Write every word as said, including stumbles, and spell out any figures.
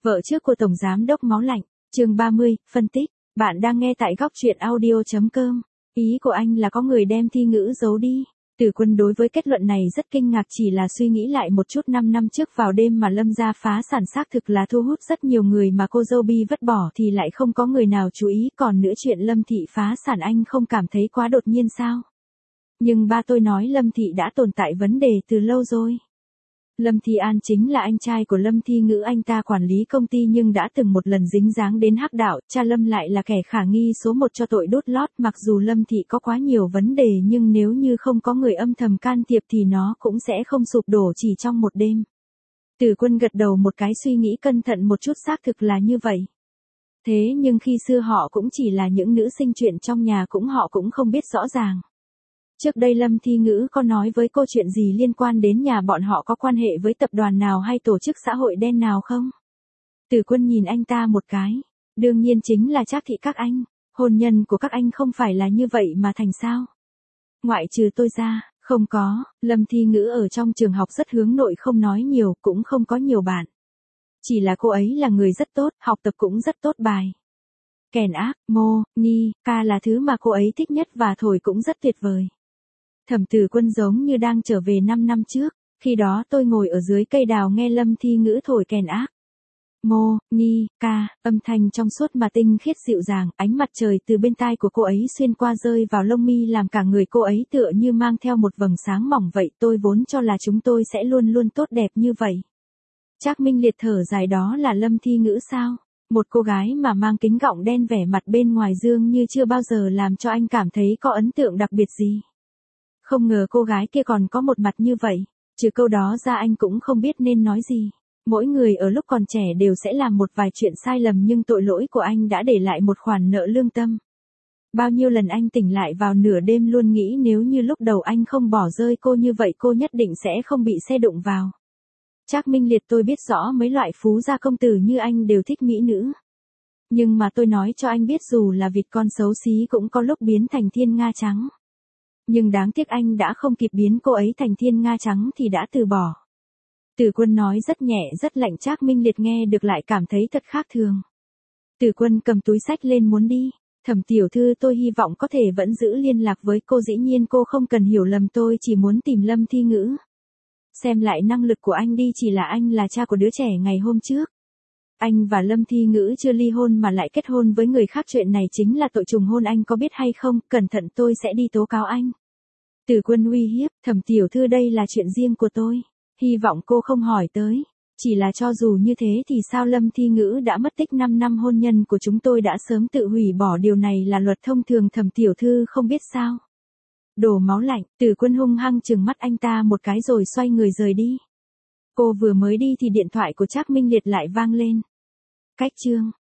Vợ trước của Tổng Giám đốc Máu Lạnh, chương ba mươi, phân tích. Bạn đang nghe tại góc truyện audio chấm com. Ý của anh là có người đem Thi Ngữ giấu đi. Từ Quân đối với kết luận này rất kinh ngạc, chỉ là suy nghĩ lại một chút, năm năm trước vào đêm mà Lâm gia phá sản xác thực là thu hút rất nhiều người, mà cô dâu Bi vứt bỏ thì lại không có người nào chú ý, còn nữa chuyện Lâm thị phá sản anh không cảm thấy quá đột nhiên sao? Nhưng ba tôi nói Lâm thị đã tồn tại vấn đề từ lâu rồi. Lâm Thi An chính là anh trai của Lâm Thi Ngữ, anh ta quản lý công ty nhưng đã từng một lần dính dáng đến hắc đạo, cha Lâm lại là kẻ khả nghi số một cho tội đốt lót. Mặc dù Lâm thị có quá nhiều vấn đề nhưng nếu như không có người âm thầm can thiệp thì nó cũng sẽ không sụp đổ chỉ trong một đêm. Từ Quân gật đầu một cái, suy nghĩ cẩn thận một chút, xác thực là như vậy. Thế nhưng khi xưa họ cũng chỉ là những nữ sinh, chuyện trong nhà cũng họ cũng không biết rõ ràng. Trước đây Lâm Thi Ngữ có nói với cô chuyện gì liên quan đến nhà bọn họ có quan hệ với tập đoàn nào hay tổ chức xã hội đen nào không? Từ Quân nhìn anh ta một cái. Đương nhiên chính là Trác thị các anh. Hôn nhân của các anh không phải là như vậy mà thành sao? Ngoại trừ tôi ra, không có. Lâm Thi Ngữ ở trong trường học rất hướng nội, không nói nhiều, cũng không có nhiều bạn. Chỉ là cô ấy là người rất tốt, học tập cũng rất tốt bài. Kèn ác, mô, ni, ca là thứ mà cô ấy thích nhất và thổi cũng rất tuyệt vời. Thẩm Từ Quân giống như đang trở về năm năm trước, khi đó tôi ngồi ở dưới cây đào nghe Lâm Thi Ngữ thổi kèn ác. Mô, ni, ca, âm thanh trong suốt mà tinh khiết dịu dàng, ánh mặt trời từ bên tai của cô ấy xuyên qua rơi vào lông mi làm cả người cô ấy tựa như mang theo một vầng sáng mỏng vậy, tôi vốn cho là chúng tôi sẽ luôn luôn tốt đẹp như vậy. Trác Minh Liệt thở dài, đó là Lâm Thi Ngữ sao? Một cô gái mà mang kính gọng đen, vẻ mặt bên ngoài dương như chưa bao giờ làm cho anh cảm thấy có ấn tượng đặc biệt gì. Không ngờ cô gái kia còn có một mặt như vậy, trừ câu đó ra anh cũng không biết nên nói gì. Mỗi người ở lúc còn trẻ đều sẽ làm một vài chuyện sai lầm, nhưng tội lỗi của anh đã để lại một khoản nợ lương tâm. Bao nhiêu lần anh tỉnh lại vào nửa đêm luôn nghĩ nếu như lúc đầu anh không bỏ rơi cô như vậy cô nhất định sẽ không bị xe đụng vào. Trác Minh Liệt, tôi biết rõ mấy loại phú gia công tử như anh đều thích mỹ nữ. Nhưng mà tôi nói cho anh biết, dù là vịt con xấu xí cũng có lúc biến thành thiên nga trắng. Nhưng đáng tiếc anh đã không kịp biến cô ấy thành thiên nga trắng thì đã từ bỏ. Từ Quân nói rất nhẹ rất lạnh, Trác Minh Liệt nghe được lại cảm thấy thật khác thường. Từ Quân cầm túi sách lên muốn đi. Thẩm tiểu thư, tôi hy vọng có thể vẫn giữ liên lạc với cô, dĩ nhiên cô không cần hiểu lầm, tôi chỉ muốn tìm Lâm Thi Ngữ. Xem lại năng lực của anh đi, chỉ là anh là cha của đứa trẻ ngày hôm trước. Anh và Lâm Thi Ngữ chưa ly hôn mà lại kết hôn với người khác, chuyện này chính là tội trùng hôn, anh có biết hay không? Cẩn thận tôi sẽ đi tố cáo anh. Từ Quân uy hiếp, Thẩm tiểu thư, đây là chuyện riêng của tôi. Hy vọng cô không hỏi tới. Chỉ là cho dù như thế thì sao, Lâm Thi Ngữ đã mất tích năm năm, hôn nhân của chúng tôi đã sớm tự hủy bỏ, điều này là luật thông thường, Thẩm tiểu thư không biết sao? Đồ máu lạnh. Từ Quân hung hăng trừng mắt anh ta một cái rồi xoay người rời đi. Cô vừa mới đi thì điện thoại của Trác Minh Liệt lại vang lên. Cách chương